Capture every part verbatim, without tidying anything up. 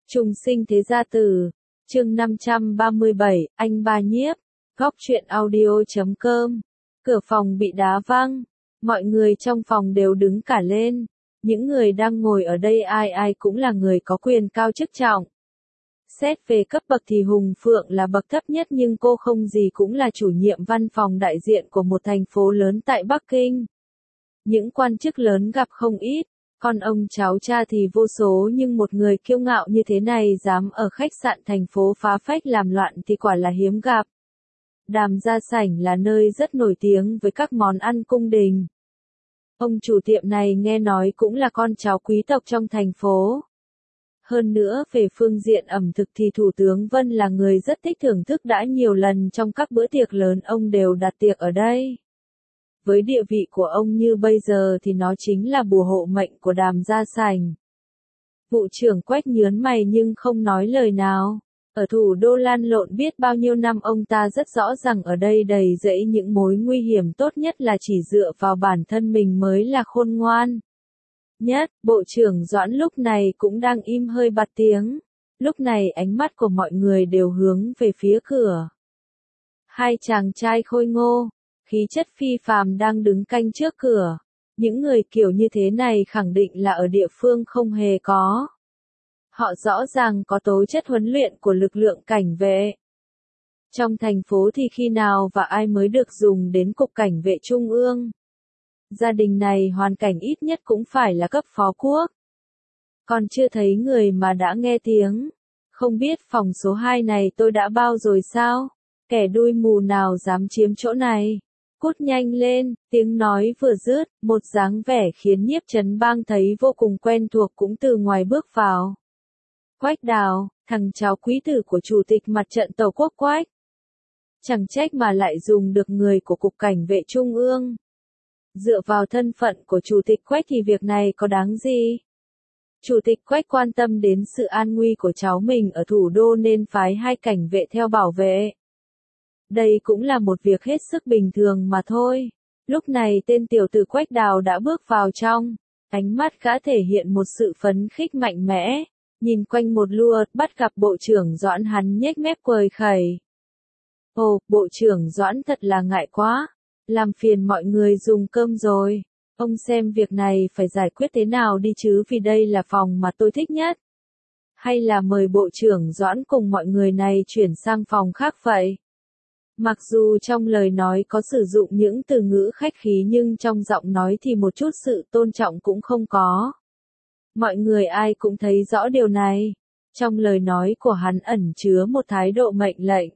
Trùng sinh thế gia tử, chương năm trăm ba mươi bảy, anh ba nhiếp, góc truyện audio chấm com. Cửa phòng bị đá văng, mọi người trong phòng đều đứng cả lên, những người đang ngồi ở đây ai ai cũng là người có quyền cao chức trọng. Xét về cấp bậc thì Hùng Phượng là bậc thấp nhất nhưng cô không gì cũng là chủ nhiệm văn phòng đại diện của một thành phố lớn tại Bắc Kinh. Những quan chức lớn gặp không ít, con ông cháu cha thì vô số nhưng một người kiêu ngạo như thế này dám ở khách sạn thành phố phá phách làm loạn thì quả là hiếm gặp. Đàm Gia Sảnh là nơi rất nổi tiếng với các món ăn cung đình. Ông chủ tiệm này nghe nói cũng là con cháu quý tộc trong thành phố. Hơn nữa về phương diện ẩm thực thì Thủ tướng Vân là người rất thích thưởng thức, đã nhiều lần trong các bữa tiệc lớn ông đều đặt tiệc ở đây. Với địa vị của ông như bây giờ thì nó chính là bùa hộ mệnh của Đàm Gia Sảnh. Vụ trưởng Quách nhớn mày nhưng không nói lời nào. Ở thủ đô lan lộn biết bao nhiêu năm, ông ta rất rõ rằng ở đây đầy rẫy những mối nguy hiểm, tốt nhất là chỉ dựa vào bản thân mình mới là khôn ngoan nhất. Bộ trưởng Doãn lúc này cũng đang im hơi bặt tiếng. Lúc này ánh mắt của mọi người đều hướng về phía cửa. Hai chàng trai khôi ngô, khí chất phi phàm đang đứng canh trước cửa. Những người kiểu như thế này khẳng định là ở địa phương không hề có. Họ rõ ràng có tố chất huấn luyện của lực lượng cảnh vệ. Trong thành phố thì khi nào và ai mới được dùng đến cục cảnh vệ trung ương? Gia đình này hoàn cảnh ít nhất cũng phải là cấp phó quốc. Còn chưa thấy người mà đã nghe tiếng. Không biết phòng số hai này tôi đã bao rồi sao? Kẻ đuôi mù nào dám chiếm chỗ này? Cút nhanh lên, tiếng nói vừa dứt, một dáng vẻ khiến Nhiếp Chấn Bang thấy vô cùng quen thuộc cũng từ ngoài bước vào. Quách Đào, thằng cháu quý tử của chủ tịch mặt trận Tổ quốc Quách. Chẳng trách mà lại dùng được người của cục cảnh vệ trung ương. Dựa vào thân phận của chủ tịch Quách thì việc này có đáng gì? Chủ tịch Quách quan tâm đến sự an nguy của cháu mình ở thủ đô nên phái hai cảnh vệ theo bảo vệ. Đây cũng là một việc hết sức bình thường mà thôi. Lúc này tên tiểu tử Quách Đào đã bước vào trong. Ánh mắt gã thể hiện một sự phấn khích mạnh mẽ. Nhìn quanh một lượt bắt gặp bộ trưởng Doãn, hắn nhếch mép cười khẩy. Ồ, bộ trưởng Doãn thật là ngại quá. Làm phiền mọi người dùng cơm rồi. Ông xem việc này phải giải quyết thế nào đi chứ, vì đây là phòng mà tôi thích nhất. Hay là mời bộ trưởng Doãn cùng mọi người này chuyển sang phòng khác vậy? Mặc dù trong lời nói có sử dụng những từ ngữ khách khí nhưng trong giọng nói thì một chút sự tôn trọng cũng không có. Mọi người ai cũng thấy rõ điều này. Trong lời nói của hắn ẩn chứa một thái độ mệnh lệnh.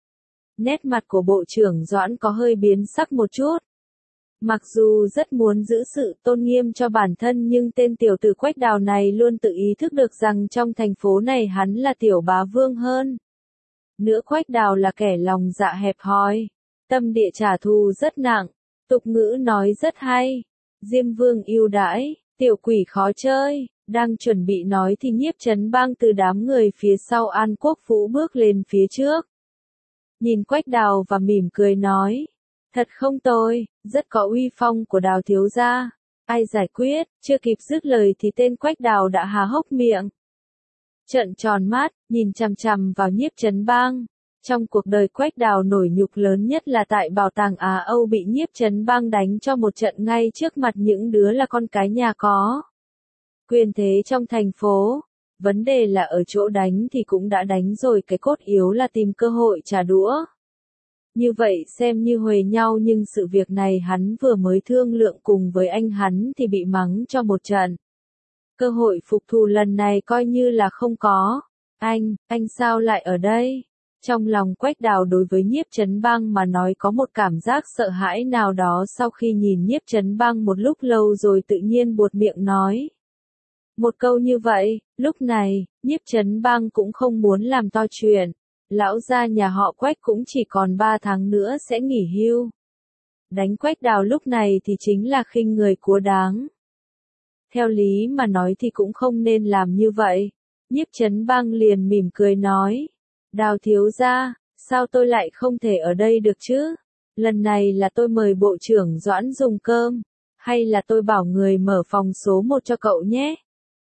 Nét mặt của bộ trưởng Doãn có hơi biến sắc một chút. Mặc dù rất muốn giữ sự tôn nghiêm cho bản thân nhưng tên tiểu tử Quách Đào này luôn tự ý thức được rằng trong thành phố này hắn là tiểu bá vương hơn. Nữa Quách Đào là kẻ lòng dạ hẹp hòi, tâm địa trả thù rất nặng, tục ngữ nói rất hay. Diêm vương ưu đãi, tiểu quỷ khó chơi. Đang chuẩn bị nói thì Nhiếp Chấn Bang từ đám người phía sau An Quốc Phú bước lên phía trước. Nhìn Quách Đào và mỉm cười nói. Thật không tồi, rất có uy phong của Đào thiếu gia. Ai giải quyết? Chưa kịp dứt lời thì tên Quách Đào đã há hốc miệng. Trợn tròn mắt, nhìn chằm chằm vào Nhiếp Chấn Bang. Trong cuộc đời Quách Đào nổi nhục lớn nhất là tại Bảo tàng Á Âu bị Nhiếp Chấn Bang đánh cho một trận ngay trước mặt những đứa là con cái nhà có quyền thế trong thành phố. Vấn đề là ở chỗ đánh thì cũng đã đánh rồi, cái cốt yếu là tìm cơ hội trả đũa. Như vậy xem như huề nhau nhưng sự việc này hắn vừa mới thương lượng cùng với anh hắn thì bị mắng cho một trận. Cơ hội phục thù lần này coi như là không có. Anh, anh sao lại ở đây? Trong lòng Quách Đào đối với Nhiếp Chấn Bang mà nói có một cảm giác sợ hãi nào đó, sau khi nhìn Nhiếp Chấn Bang một lúc lâu rồi tự nhiên buột miệng nói. Một câu như vậy, lúc này, Nhiếp Chấn Bang cũng không muốn làm to chuyện. Lão gia nhà họ Quách cũng chỉ còn ba tháng nữa sẽ nghỉ hưu. Đánh Quách Đào lúc này thì chính là khinh người quá đáng. Theo lý mà nói thì cũng không nên làm như vậy. Nhiếp Chấn Bang liền mỉm cười nói. Đào thiếu gia, sao tôi lại không thể ở đây được chứ? Lần này là tôi mời bộ trưởng Doãn dùng cơm, hay là tôi bảo người mở phòng số một cho cậu nhé?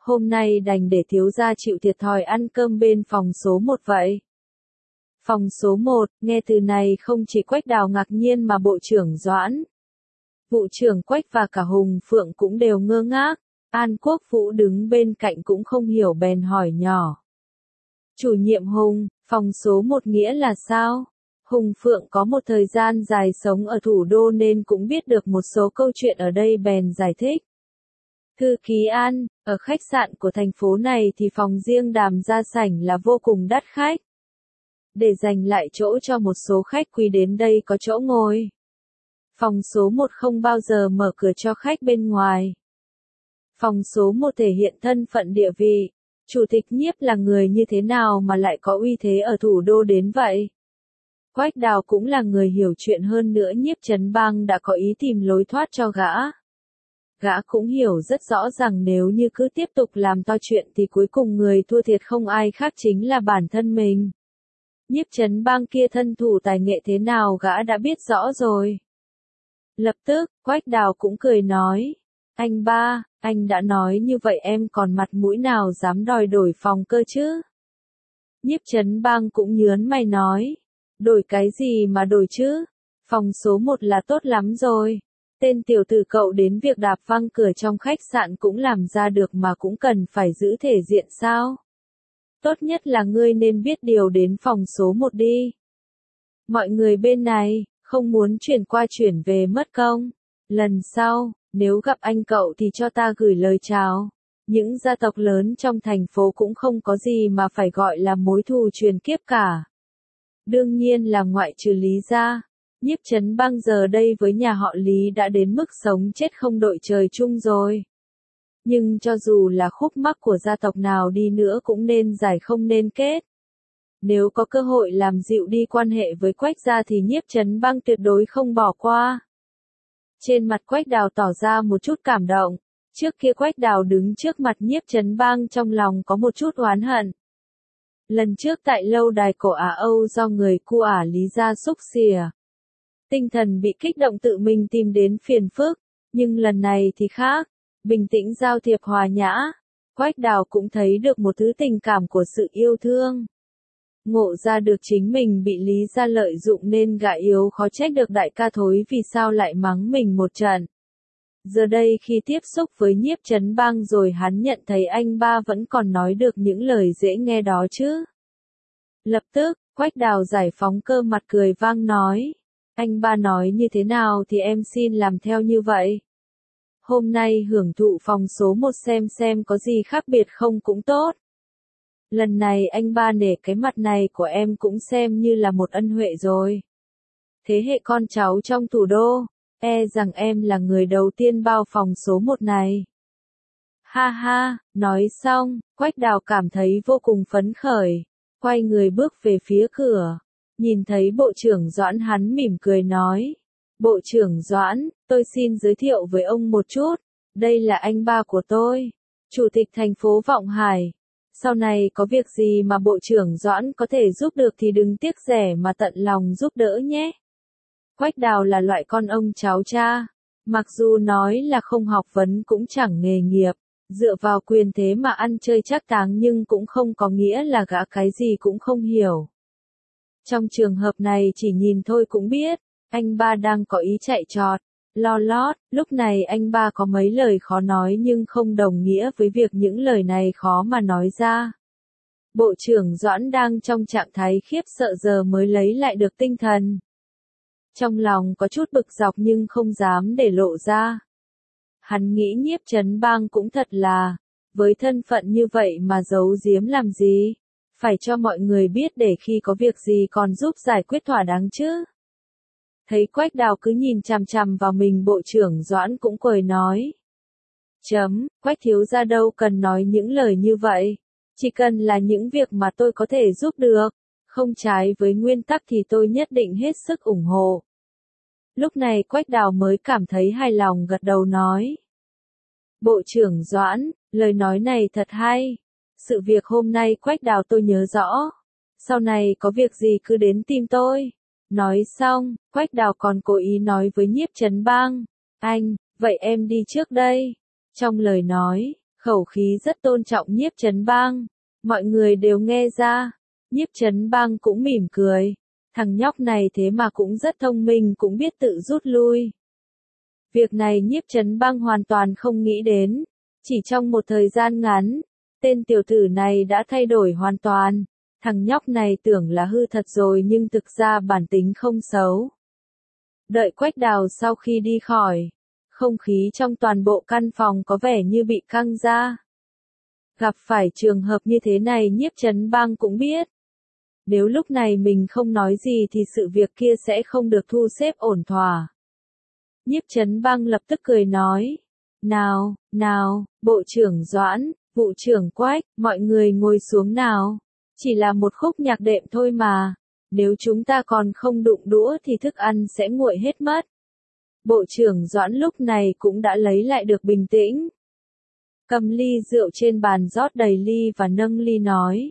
Hôm nay đành để thiếu gia chịu thiệt thòi ăn cơm bên phòng số một vậy. Phòng số một, nghe từ này không chỉ Quách Đào ngạc nhiên mà Bộ trưởng Doãn, Vụ trưởng Quách và cả Hùng Phượng cũng đều ngơ ngác. An Quốc Vũ đứng bên cạnh cũng không hiểu bèn hỏi nhỏ. Chủ nhiệm Hùng, phòng số một nghĩa là sao? Hùng Phượng có một thời gian dài sống ở thủ đô nên cũng biết được một số câu chuyện ở đây bèn giải thích. Thư ký An, ở khách sạn của thành phố này thì phòng riêng đàm gia sảnh là vô cùng đắt khách. Để dành lại chỗ cho một số khách quý đến đây có chỗ ngồi. Phòng số một không bao giờ mở cửa cho khách bên ngoài. Phòng số một thể hiện thân phận địa vị. Chủ tịch Nhiếp là người như thế nào mà lại có uy thế ở thủ đô đến vậy? Quách Đào cũng là người hiểu chuyện hơn nữa, Nhiếp Trấn Bang đã có ý tìm lối thoát cho gã. Gã cũng hiểu rất rõ rằng nếu như cứ tiếp tục làm to chuyện thì cuối cùng người thua thiệt không ai khác chính là bản thân mình. Nhiếp Trấn Bang kia thân thủ tài nghệ thế nào gã đã biết rõ rồi. Lập tức, Quách Đào cũng cười nói. Anh ba, anh đã nói như vậy em còn mặt mũi nào dám đòi đổi phòng cơ chứ? Nhiếp Trấn Bang cũng nhớn mày nói. Đổi cái gì mà đổi chứ? Phòng số một là tốt lắm rồi. Tên tiểu tử cậu đến việc đạp văng cửa trong khách sạn cũng làm ra được mà cũng cần phải giữ thể diện sao? Tốt nhất là ngươi nên biết điều đến phòng số một đi. Mọi người bên này, không muốn chuyển qua chuyển về mất công. Lần sau, nếu gặp anh cậu thì cho ta gửi lời chào. Những gia tộc lớn trong thành phố cũng không có gì mà phải gọi là mối thù truyền kiếp cả. Đương nhiên là ngoại trừ Lý gia. Nhiếp Trấn Bang giờ đây với nhà họ Lý đã đến mức sống chết không đội trời chung rồi. Nhưng cho dù là khúc mắc của gia tộc nào đi nữa cũng nên giải không nên kết. Nếu có cơ hội làm dịu đi quan hệ với Quách gia thì Nhiếp Trấn Bang tuyệt đối không bỏ qua. Trên mặt Quách Đào tỏ ra một chút cảm động. Trước kia Quách Đào đứng trước mặt Nhiếp Trấn Bang trong lòng có một chút oán hận. Lần trước tại lâu đài cổ Á Âu do người cu ả Lý gia xúc xỉa. Tinh thần bị kích động tự mình tìm đến phiền phức. Nhưng lần này thì khác. Bình tĩnh giao thiệp hòa nhã. Quách Đào cũng thấy được một thứ tình cảm của sự yêu thương. Ngộ ra được chính mình bị Lý gia lợi dụng nên gã yếu khó trách được đại ca Thối vì sao lại mắng mình một trận. Giờ đây khi tiếp xúc với Nhiếp Trấn Bang rồi hắn nhận thấy anh ba vẫn còn nói được những lời dễ nghe đó chứ. Lập tức, Quách Đào giải phóng cơ mặt cười vang nói. Anh ba nói như thế nào thì em xin làm theo như vậy. Hôm nay hưởng thụ phòng số một xem xem có gì khác biệt không cũng tốt. Lần này anh ba nể cái mặt này của em cũng xem như là một ân huệ rồi. Thế hệ con cháu trong thủ đô, e rằng em là người đầu tiên bao phòng số một này. Ha ha, nói xong, Quách Đào cảm thấy vô cùng phấn khởi, quay người bước về phía cửa. Nhìn thấy Bộ trưởng Doãn hắn mỉm cười nói. Bộ trưởng Doãn, tôi xin giới thiệu với ông một chút. Đây là anh ba của tôi, Chủ tịch thành phố Vọng Hải. Sau này có việc gì mà Bộ trưởng Doãn có thể giúp được thì đừng tiếc rẻ mà tận lòng giúp đỡ nhé. Quách Đào là loại con ông cháu cha. Mặc dù nói là không học vấn cũng chẳng nghề nghiệp, dựa vào quyền thế mà ăn chơi trác táng nhưng cũng không có nghĩa là gã cái gì cũng không hiểu. Trong trường hợp này chỉ nhìn thôi cũng biết, anh ba đang có ý chạy trọt, lo lót, lúc này anh ba có mấy lời khó nói nhưng không đồng nghĩa với việc những lời này khó mà nói ra. Bộ trưởng Doãn đang trong trạng thái khiếp sợ giờ mới lấy lại được tinh thần. Trong lòng có chút bực dọc nhưng không dám để lộ ra. Hắn nghĩ Nhiếp Trấn Bang cũng thật là, với thân phận như vậy mà giấu giếm làm gì, phải cho mọi người biết để khi có việc gì còn giúp giải quyết thỏa đáng chứ. Thấy Quách Đào cứ nhìn chằm chằm vào mình, Bộ trưởng Doãn cũng cười nói. Chấm, Quách thiếu gia đâu cần nói những lời như vậy, chỉ cần là những việc mà tôi có thể giúp được, không trái với nguyên tắc thì tôi nhất định hết sức ủng hộ. Lúc này Quách Đào mới cảm thấy hài lòng gật đầu nói. Bộ trưởng Doãn, lời nói này thật hay. Sự việc hôm nay Quách Đào tôi nhớ rõ. Sau này có việc gì cứ đến tìm tôi. Nói xong, Quách Đào còn cố ý nói với Nhiếp Trấn Bang. Anh, vậy em đi trước đây. Trong lời nói, khẩu khí rất tôn trọng Nhiếp Chấn Bang. Mọi người đều nghe ra, Nhiếp Chấn Bang cũng mỉm cười. Thằng nhóc này thế mà cũng rất thông minh, cũng biết tự rút lui. Việc này Nhiếp Chấn Bang hoàn toàn không nghĩ đến. Chỉ trong một thời gian ngắn, tên tiểu tử này đã thay đổi hoàn toàn. Thằng nhóc này tưởng là hư thật rồi nhưng thực ra bản tính không xấu. Đợi Quách Đào sau khi đi khỏi, không khí trong toàn bộ căn phòng có vẻ như bị căng ra. Gặp phải trường hợp như thế này Nhiếp Chấn Bang cũng biết. Nếu lúc này mình không nói gì thì sự việc kia sẽ không được thu xếp ổn thỏa. Nhiếp Chấn Bang lập tức cười nói. Nào, nào, Bộ trưởng Doãn, Vụ trưởng Quách, mọi người ngồi xuống nào. Chỉ là một khúc nhạc đệm thôi mà. Nếu chúng ta còn không đụng đũa thì thức ăn sẽ nguội hết mất. Bộ trưởng Doãn lúc này cũng đã lấy lại được bình tĩnh. Cầm ly rượu trên bàn rót đầy ly và nâng ly nói.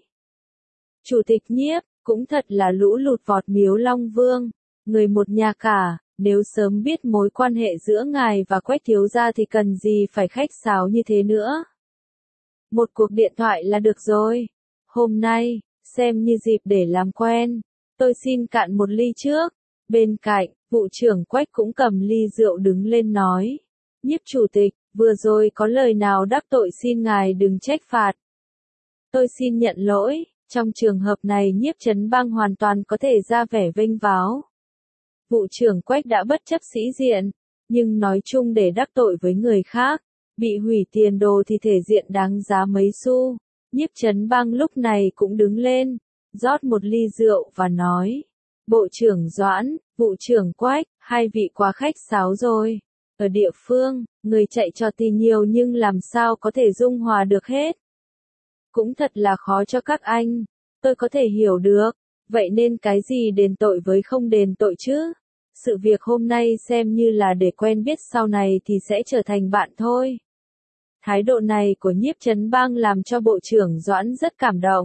Chủ tịch Nhiếp, cũng thật là lũ lụt vọt Miếu Long Vương, người một nhà cả, nếu sớm biết mối quan hệ giữa ngài và Quách thiếu gia thì cần gì phải khách sáo như thế nữa. Một cuộc điện thoại là được rồi. Hôm nay, xem như dịp để làm quen, tôi xin cạn một ly trước. Bên cạnh, vụ trưởng Quách cũng cầm ly rượu đứng lên nói. Nhiếp chủ tịch, vừa rồi có lời nào đắc tội xin ngài đừng trách phạt. Tôi xin nhận lỗi, trong trường hợp này Nhiếp Chấn Bang hoàn toàn có thể ra vẻ vênh váo. Vụ trưởng Quách đã bất chấp sĩ diện, nhưng nói chung để đắc tội với người khác, bị hủy tiền đồ thì thể diện đáng giá mấy xu. Nhiếp Chấn Bang lúc này cũng đứng lên, rót một ly rượu và nói. Bộ trưởng Doãn, vụ trưởng Quách, hai vị quá khách sáo rồi. Ở địa phương, người chạy cho thì nhiều nhưng làm sao có thể dung hòa được hết. Cũng thật là khó cho các anh, tôi có thể hiểu được, vậy nên cái gì đền tội với không đền tội chứ? Sự việc hôm nay xem như là để quen biết sau này thì sẽ trở thành bạn thôi. Thái độ này của Nhiếp Chấn Bang làm cho Bộ trưởng Doãn rất cảm động.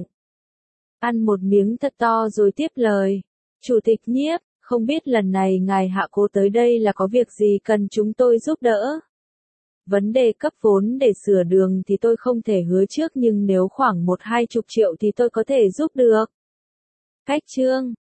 Ăn một miếng thật to rồi tiếp lời. Chủ tịch Nhiếp, không biết lần này ngài hạ cố tới đây là có việc gì cần chúng tôi giúp đỡ? Vấn đề cấp vốn để sửa đường thì tôi không thể hứa trước nhưng nếu khoảng một hai chục triệu thì tôi có thể giúp được. Khách trương,